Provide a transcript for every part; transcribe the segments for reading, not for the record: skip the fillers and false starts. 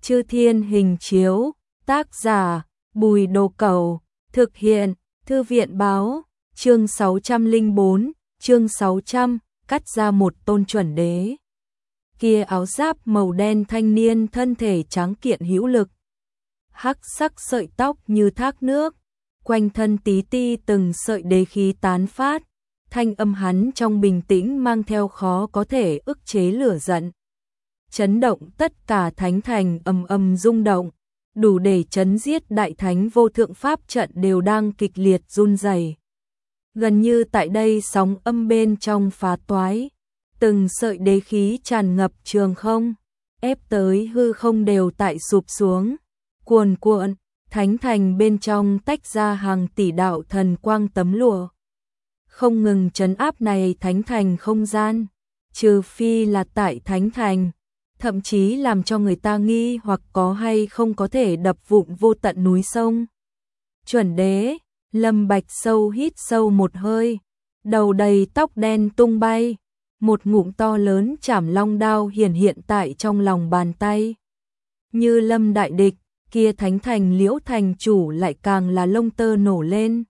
Chư Thiên Hình Chiếu, tác giả, Bùi Đồ Cẩu, thực hiện, Thư viện Báo, chương 604, chương 600, cắt ra một tôn chuẩn đế. Kia áo giáp màu đen thanh niên thân thể tráng kiện hữu lực. Hắc sắc sợi tóc như thác nước, quanh thân tí ti từng sợi đế khí tán phát, thanh âm hắn trong bình tĩnh mang theo khó có thể ức chế lửa giận. Chấn động tất cả thánh thành ầm ầm rung động, đủ để chấn giết đại thánh vô thượng pháp trận đều đang kịch liệt run rẩy. Gần như tại đây sóng âm bên trong phá toái, từng sợi đế khí tràn ngập trường không, ép tới hư không đều tại sụp xuống, cuồn cuộn, thánh thành bên trong tách ra hàng tỷ đạo thần quang tấm lụa. Không ngừng trấn áp này thánh thành không gian, trừ phi là tại thánh thành, thậm chí làm cho người ta nghi hoặc có hay không có thể đập vụn vô tận núi sông. Chuẩn đế, Lâm Bạch sâu hít sâu một hơi, đầu đầy tóc đen tung bay, một ngụm to lớn chảm long đao hiển hiện tại trong lòng bàn tay. Như Lâm đại địch, kia thánh thành Liễu thành chủ lại càng là lông tơ nổ lên.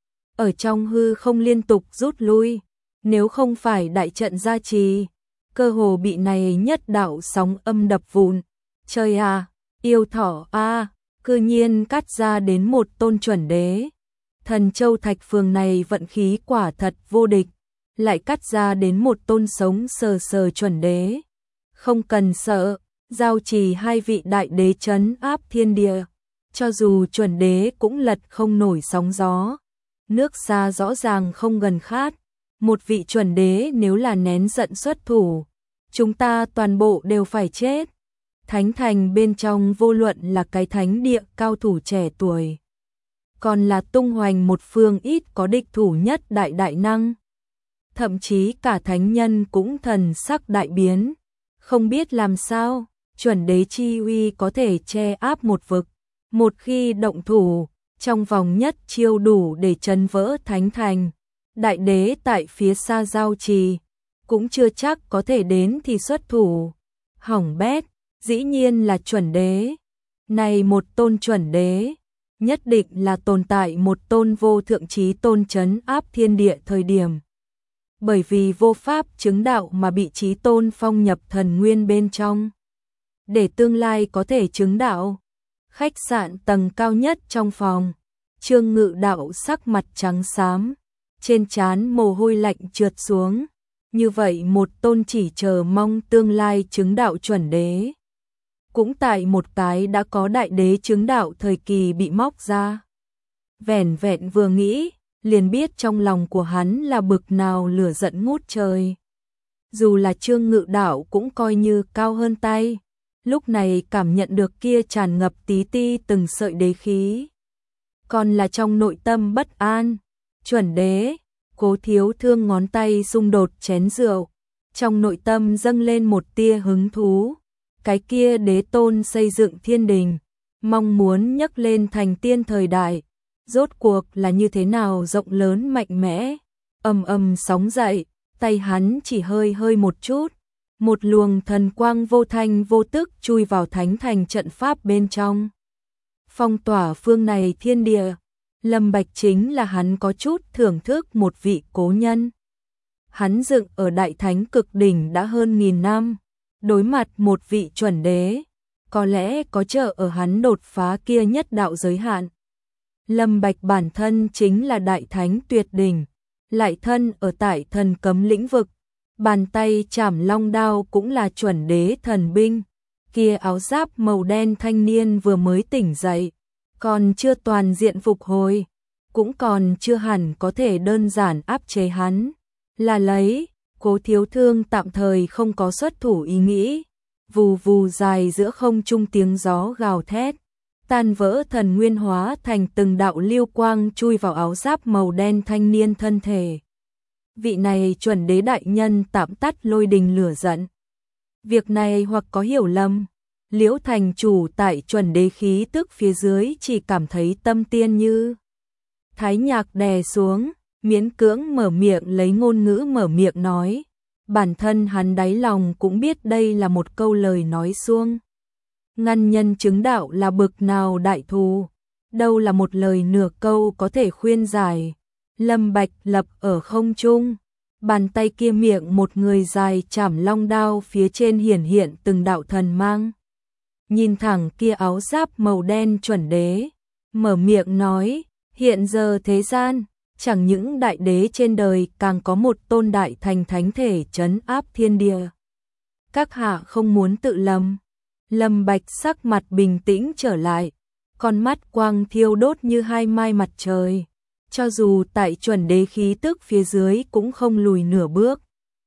Ở trong hư không liên tục rút lui, nếu không phải đại trận gia trì, cơ hồ bị này nhất đạo sóng âm đập vụn. Trời à, yêu thỏ a, cư nhiên cắt ra đến một tôn chuẩn đế. Thần Châu Thạch Phường này vận khí quả thật vô địch, lại cắt ra đến một tôn sống sờ sờ chuẩn đế. Không cần sợ, giao trì hai vị đại đế trấn áp thiên địa, cho dù chuẩn đế cũng lật không nổi sóng gió. Nước xa rõ ràng không gần khát, một vị chuẩn đế nếu là nén giận xuất thủ, chúng ta toàn bộ đều phải chết. Thánh thành bên trong vô luận là cái thánh địa cao thủ trẻ tuổi, còn là tung hoành một phương ít có địch thủ nhất đại đại năng. Thậm chí cả thánh nhân cũng thần sắc đại biến, không biết làm sao, chuẩn đế chi uy có thể che áp một vực, một khi động thủ, trong vòng nhất chiêu đủ để chấn vỡ thánh thành. Đại đế tại phía xa giao trì, cũng chưa chắc có thể đến thì xuất thủ. Hỏng bét, dĩ nhiên là chuẩn đế. Này một tôn chuẩn đế, nhất định là tồn tại một tôn vô thượng chí tôn trấn áp thiên địa thời điểm. Bởi vì vô pháp chứng đạo mà bị chí tôn phong nhập thần nguyên bên trong. Để tương lai có thể chứng đạo, khách sạn tầng cao nhất trong phòng, Trương Ngự Đạo sắc mặt trắng xám, trên trán mồ hôi lạnh trượt xuống. Như vậy một tôn chỉ chờ mong tương lai chứng đạo chuẩn đế, cũng tại một cái đã có đại đế chứng đạo thời kỳ bị móc ra. Vẻn vẹn vừa nghĩ, liền biết trong lòng của hắn là bực nào lửa giận ngút trời. Dù là Trương Ngự Đạo cũng coi như cao hơn tay, lúc này cảm nhận được kia tràn ngập tí ti từng sợi đế khí, còn là trong nội tâm bất an. Chuẩn đế, Cố Thiếu Thương ngón tay xung đột chén rượu, trong nội tâm dâng lên một tia hứng thú. Cái kia đế tôn xây dựng thiên đình, mong muốn nhấc lên thành tiên thời đại, rốt cuộc là như thế nào rộng lớn mạnh mẽ. Ầm ầm sóng dậy, tay hắn chỉ hơi hơi một chút, một luồng thần quang vô thanh vô tức chui vào thánh thành trận pháp bên trong, phong tỏa phương này thiên địa. Lâm Bạch chính là hắn có chút thưởng thức một vị cố nhân. Hắn dựng ở đại thánh cực đỉnh đã hơn 1000 năm, đối mặt một vị chuẩn đế, có lẽ có trợ ở hắn đột phá kia nhất đạo giới hạn. Lâm Bạch bản thân chính là đại thánh tuyệt đỉnh, lại thân ở tại thần cấm lĩnh vực, bàn tay chảm long đao cũng là chuẩn đế thần binh. Kia áo giáp màu đen thanh niên vừa mới tỉnh dậy, còn chưa toàn diện phục hồi, cũng còn chưa hẳn có thể đơn giản áp chế hắn. Là lấy, Cố Thiếu Thương tạm thời không có xuất thủ ý nghĩ. Vù vù dài giữa không trung tiếng gió gào thét, tan vỡ thần nguyên hóa thành từng đạo lưu quang chui vào áo giáp màu đen thanh niên thân thể. Vị này chuẩn đế đại nhân tạm tắt lôi đình lửa giận. Việc này hoặc có hiểu lầm, Liễu thành chủ tại chuẩn đế khí tức phía dưới chỉ cảm thấy tâm tiên như thái nhạc đè xuống, miễn cưỡng mở miệng lấy ngôn ngữ mở miệng nói. Bản thân hắn đáy lòng cũng biết đây là một câu lời nói suông. ngăn nhân chứng đạo là bực nào đại thù, đâu là một lời nửa câu có thể khuyên giải. Lâm Bạch lập ở không trung, bàn tay kia miệng một người dài chảm long đao, phía trên hiển hiện từng đạo thần mang. Nhìn thẳng kia áo giáp màu đen chuẩn đế, mở miệng nói, hiện giờ thế gian, chẳng những đại đế trên đời, càng có một tôn đại thành thánh thể trấn áp thiên địa. Các hạ không muốn tự lầm. Lâm Bạch sắc mặt bình tĩnh trở lại, con mắt quang thiêu đốt như hai mai mặt trời, cho dù tại chuẩn đế khí tức phía dưới cũng không lùi nửa bước.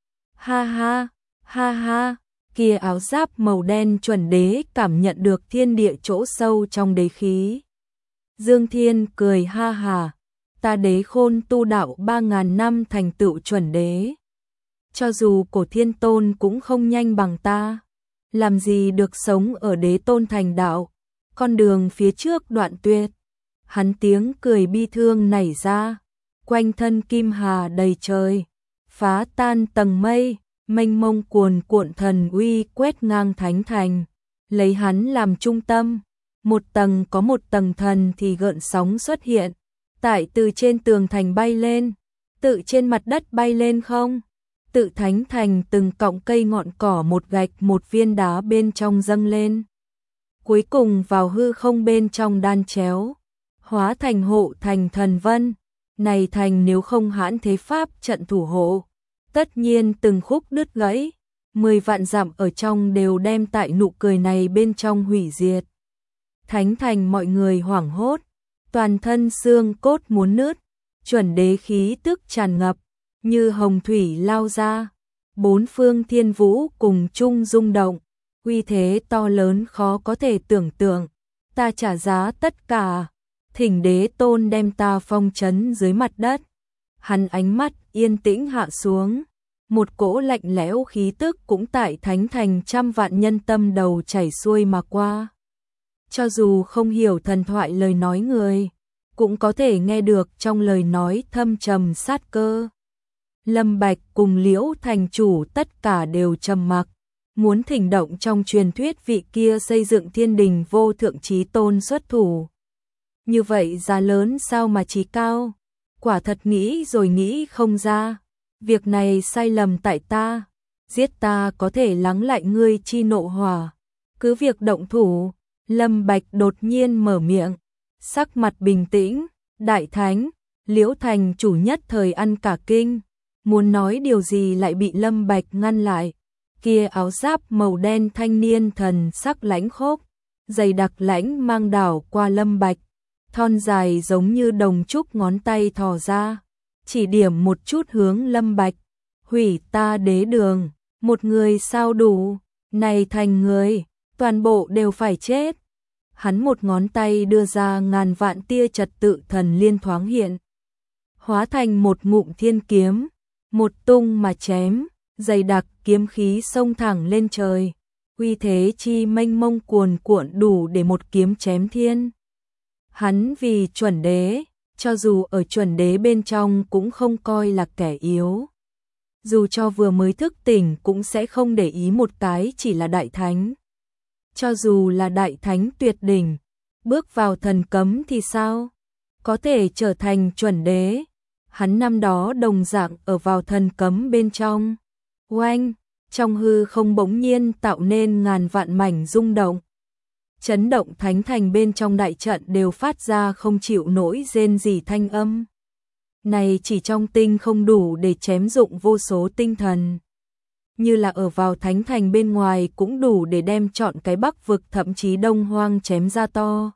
Ha ha, ha ha, kia áo giáp màu đen chuẩn đế cảm nhận được thiên địa chỗ sâu trong đế khí. Dương Thiên cười ha hà, ta đế khôn tu đạo 3.000 năm thành tựu chuẩn đế. Cho dù cổ thiên tôn cũng không nhanh bằng ta, làm gì được sống ở đế tôn thành đạo, con đường phía trước đoạn tuyệt. Hắn tiếng cười bi thương nảy ra, quanh thân kim hà đầy trời, phá tan tầng mây, mênh mông cuồn cuộn thần uy quét ngang thánh thành, lấy hắn làm trung tâm, một tầng có một tầng thần thì gợn sóng xuất hiện, tại từ trên tường thành bay lên, tự trên mặt đất bay lên không, tự thánh thành từng cọng cây ngọn cỏ một gạch một viên đá bên trong dâng lên, cuối cùng vào hư không bên trong đan chéo, hóa thành hộ thành thần vân. Này thành nếu không hãn thế pháp trận thủ hộ, tất nhiên từng khúc đứt gãy, 10 vạn dặm ở trong đều đem tại nụ cười này bên trong hủy diệt. Thánh thành mọi người hoảng hốt, toàn thân xương cốt muốn nứt, chuẩn đế khí tức tràn ngập, như hồng thủy lao ra, bốn phương thiên vũ cùng chung rung động, uy thế to lớn khó có thể tưởng tượng, ta trả giá tất cả, thỉnh đế tôn đem ta phong trấn dưới mặt đất. Hắn ánh mắt yên tĩnh hạ xuống, một cỗ lạnh lẽo khí tức cũng tại thánh thành trăm vạn nhân tâm đầu chảy xuôi mà qua. Cho dù không hiểu thần thoại lời nói người, cũng có thể nghe được trong lời nói thâm trầm sát cơ. Lâm Bạch cùng Liễu thành chủ tất cả đều trầm mặc, muốn thỉnh động trong truyền thuyết vị kia xây dựng thiên đình vô thượng chí tôn xuất thủ. Như vậy giá lớn sao mà chí cao, quả thật nghĩ rồi nghĩ không ra, việc này sai lầm tại ta, giết ta có thể lắng lại ngươi chi nộ hỏa, cứ việc động thủ. Lâm Bạch đột nhiên mở miệng, sắc mặt bình tĩnh, đại thánh, Liễu thành chủ nhất thời ăn cả kinh, muốn nói điều gì lại bị Lâm Bạch ngăn lại. Kia áo giáp màu đen thanh niên thần sắc lãnh khốc, dày đặc lãnh mang đảo qua Lâm Bạch, thon dài giống như đồng trúc ngón tay thò ra, chỉ điểm một chút hướng Lâm Bạch, hủy ta đế đường, một người sao đủ, này thành người, toàn bộ đều phải chết. Hắn một ngón tay đưa ra ngàn vạn tia trật tự thần liên thoáng hiện, hóa thành một ngụm thiên kiếm, một tung mà chém, dày đặc kiếm khí xông thẳng lên trời, uy thế chi mênh mông cuồn cuộn đủ để một kiếm chém thiên. Hắn vì chuẩn đế, cho dù ở chuẩn đế bên trong cũng không coi là kẻ yếu. Dù cho vừa mới thức tỉnh cũng sẽ không để ý một cái chỉ là đại thánh. Cho dù là đại thánh tuyệt đỉnh, bước vào thần cấm thì sao? Có thể trở thành chuẩn đế. Hắn năm đó đồng dạng ở vào thần cấm bên trong. Oanh, trong hư không bỗng nhiên tạo nên ngàn vạn mảnh rung động. Chấn động thánh thành bên trong đại trận đều phát ra không chịu nổi rên rỉ thanh âm. Này chỉ trong tinh không đủ để chém dụng vô số tinh thần. Như là ở vào thánh thành bên ngoài cũng đủ để đem trọn cái Bắc vực thậm chí Đông Hoang chém ra to.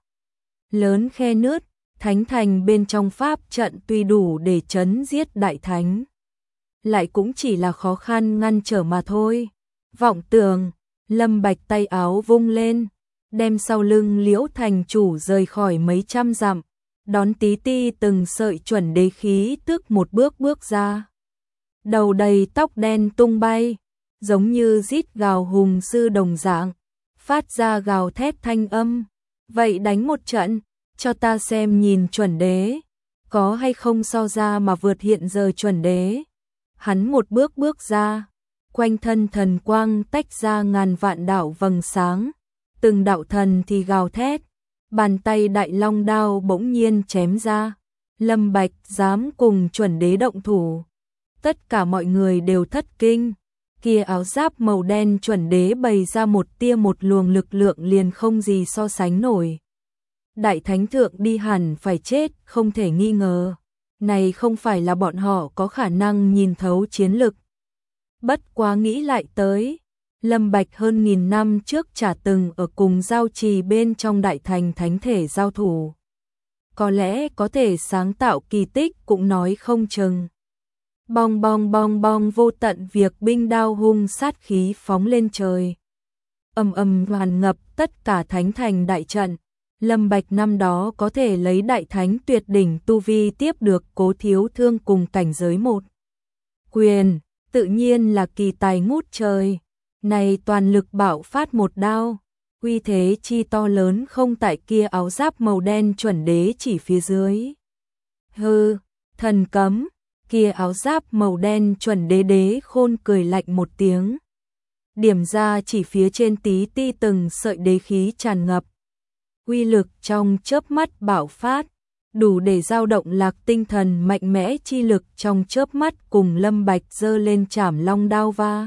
Lớn khe nứt, thánh thành bên trong pháp trận tuy đủ để chấn giết đại thánh, lại cũng chỉ là khó khăn ngăn trở mà thôi. Vọng tưởng, Lâm Bạch tay áo vung lên, đem sau lưng Liễu thành chủ rời khỏi mấy trăm dặm, đón tí ti từng sợi chuẩn đế khí tức một bước bước ra. Đầu đầy tóc đen tung bay, giống như rít gào hùng sư đồng dạng, phát ra gào thét thanh âm. Vậy đánh một trận, cho ta xem nhìn chuẩn đế, có hay không so ra mà vượt hiện giờ chuẩn đế. Hắn một bước bước ra, quanh thân thần quang tách ra ngàn vạn đạo vầng sáng, từng đạo thần thì gào thét, bàn tay đại long đao bỗng nhiên chém ra. Lâm Bạch dám cùng chuẩn đế động thủ. Tất cả mọi người đều thất kinh. Kia áo giáp màu đen chuẩn đế bày ra một tia một luồng lực lượng liền không gì so sánh nổi. Đại thánh thượng đi hẳn phải chết, không thể nghi ngờ. Này không phải là bọn họ có khả năng nhìn thấu chiến lực. Bất quá nghĩ lại tới, Lâm Bạch hơn 1000 năm trước chả từng ở cùng giao trì bên trong đại thành thánh thể giao thủ. Có lẽ có thể sáng tạo kỳ tích cũng nói không chừng. Bong bong bong bong, vô tận việc binh đao hung sát khí phóng lên trời. Ầm ầm hoàn ngập tất cả thánh thành đại trận. Lâm Bạch năm đó có thể lấy đại thánh tuyệt đỉnh tu vi tiếp được Cố Thiếu Thương cùng cảnh giới một quyền, tự nhiên là kỳ tài ngút trời. Này toàn lực bạo phát một đao, uy thế chi to lớn không tại kia áo giáp màu đen chuẩn đế chỉ phía dưới. Hừ, thần cấm, kia áo giáp màu đen chuẩn đế đế khôn cười lạnh một tiếng. Điểm ra chỉ phía trên tí ti từng sợi đế khí tràn ngập. Uy lực trong chớp mắt bạo phát, đủ để dao động Lạc Tinh Thần mạnh mẽ chi lực trong chớp mắt cùng Lâm Bạch giơ lên chảm long đao va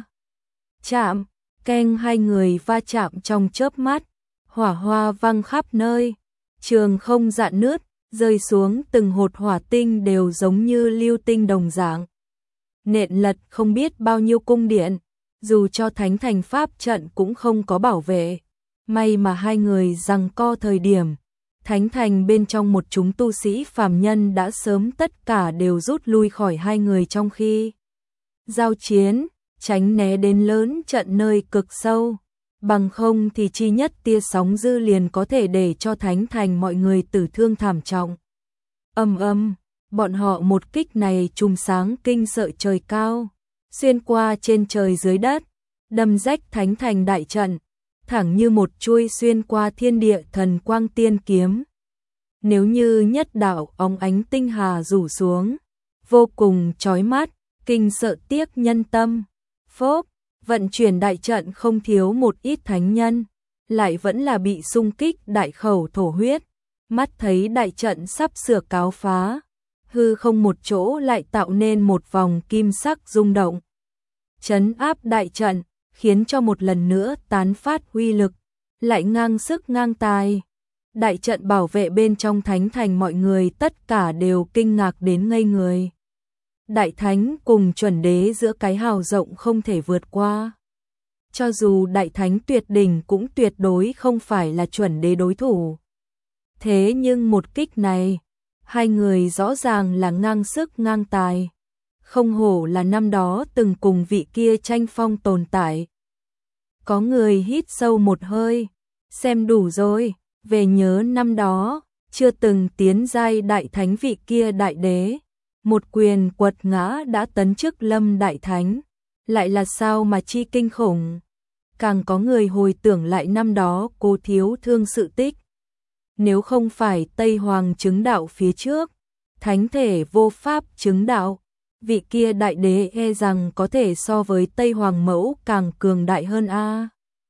chạm, keng, hai người va chạm trong chớp mắt, hỏa hoa văng khắp nơi, trường không rạn nứt, rơi xuống từng hột hỏa tinh đều giống như lưu tinh đồng dạng. Nện lật không biết bao nhiêu cung điện, dù cho thánh thành pháp trận cũng không có bảo vệ. May mà hai người giằng co thời điểm, thánh thành bên trong một chúng tu sĩ phàm nhân đã sớm tất cả đều rút lui khỏi hai người trong khi giao chiến, tránh né đến lớn trận nơi cực sâu, bằng không thì chi nhất tia sóng dư liền có thể để cho thánh thành mọi người tử thương thảm trọng. Bọn họ một kích này trùm sáng kinh sợ trời cao, xuyên qua trên trời dưới đất, đâm rách thánh thành đại trận, thẳng như một chuôi xuyên qua thiên địa thần quang tiên kiếm. Nếu như nhất đạo óng ánh tinh hà rủ xuống, vô cùng chói mắt, kinh sợ tiếc nhân tâm. Phốp, vận chuyển đại trận không thiếu một ít thánh nhân, lại vẫn là bị xung kích đại khẩu thổ huyết. Mắt thấy đại trận sắp sửa cáo phá, hư không một chỗ lại tạo nên một vòng kim sắc rung động. Trấn áp đại trận, khiến cho một lần nữa tán phát uy lực, lại ngang sức ngang tài. Đại trận bảo vệ bên trong thánh thành mọi người tất cả đều kinh ngạc đến ngây người. Đại thánh cùng chuẩn đế giữa cái hào rộng không thể vượt qua. Cho dù đại thánh tuyệt đỉnh cũng tuyệt đối không phải là chuẩn đế đối thủ. Thế nhưng một kích này, hai người rõ ràng là ngang sức ngang tài. Không hổ là năm đó từng cùng vị kia tranh phong tồn tại. Có người hít sâu một hơi, xem đủ rồi, về nhớ năm đó, chưa từng tiến giai đại thánh vị kia đại đế. Một quyền quật ngã đã tấn chức Lâm đại thánh, lại là sao mà chi kinh khủng. Càng có người hồi tưởng lại năm đó Cố Thiếu Thương sự tích. Nếu không phải Tây Hoàng chứng đạo phía trước, thánh thể vô pháp chứng đạo, vị kia đại đế e rằng có thể so với Tây Hoàng mẫu càng cường đại hơn a.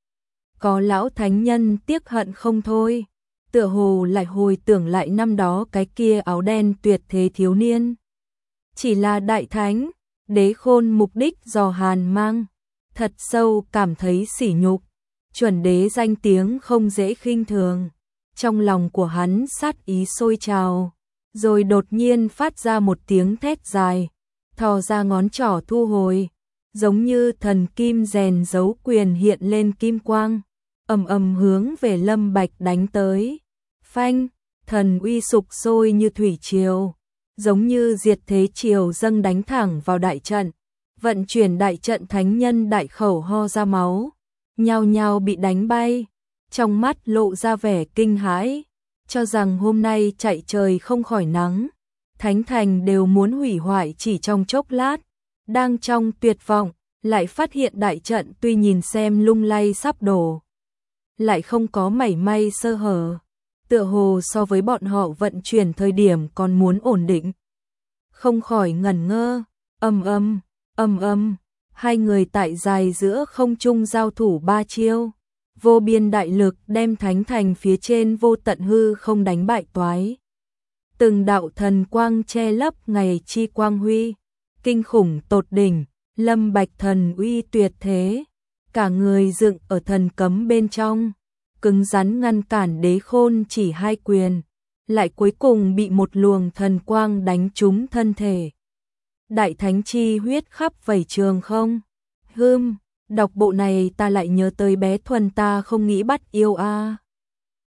Có lão thánh nhân tiếc hận không thôi, tựa hồ lại hồi tưởng lại năm đó cái kia áo đen tuyệt thế thiếu niên. Chỉ là đại thánh, đế khôn mục đích dò hàn mang, thật sâu cảm thấy sỉ nhục, chuẩn đế danh tiếng không dễ khinh thường. Trong lòng của hắn sát ý sôi trào, rồi đột nhiên phát ra một tiếng thét dài, thò ra ngón trỏ thu hồi, giống như thần kim rèn dấu quyền hiện lên kim quang, hướng về Lâm Bạch đánh tới. Phanh, thần uy sục sôi như thủy triều, giống như diệt thế triều dâng đánh thẳng vào đại trận. Vận chuyển đại trận thánh nhân đại khẩu ho ra máu, nhao nhao bị đánh bay, trong mắt lộ ra vẻ kinh hãi, cho rằng hôm nay chạy trời không khỏi nắng, thánh thành đều muốn hủy hoại chỉ trong chốc lát. Đang trong tuyệt vọng, lại phát hiện đại trận tuy nhìn xem lung lay sắp đổ, lại không có mảy may sơ hở, tựa hồ so với bọn họ vận chuyển thời điểm còn muốn ổn định. Không khỏi ngẩn ngơ, hai người tại dài giữa không trung giao thủ ba chiêu, vô biên đại lực đem thánh thành phía trên vô tận hư không đánh bại toái. Từng đạo thần quang che lấp ngày chi quang huy, kinh khủng tột đỉnh, Lâm Bạch thần uy tuyệt thế, cả người dựng ở thần cấm bên trong, cứng rắn ngăn cản Đế Khôn chỉ hai quyền, lại cuối cùng bị một luồng thần quang đánh trúng thân thể. Đại thánh chi huyết khắp vảy trường không? Đọc bộ này ta lại nhớ tới bé Thuần ta không nghĩ bắt yêu a.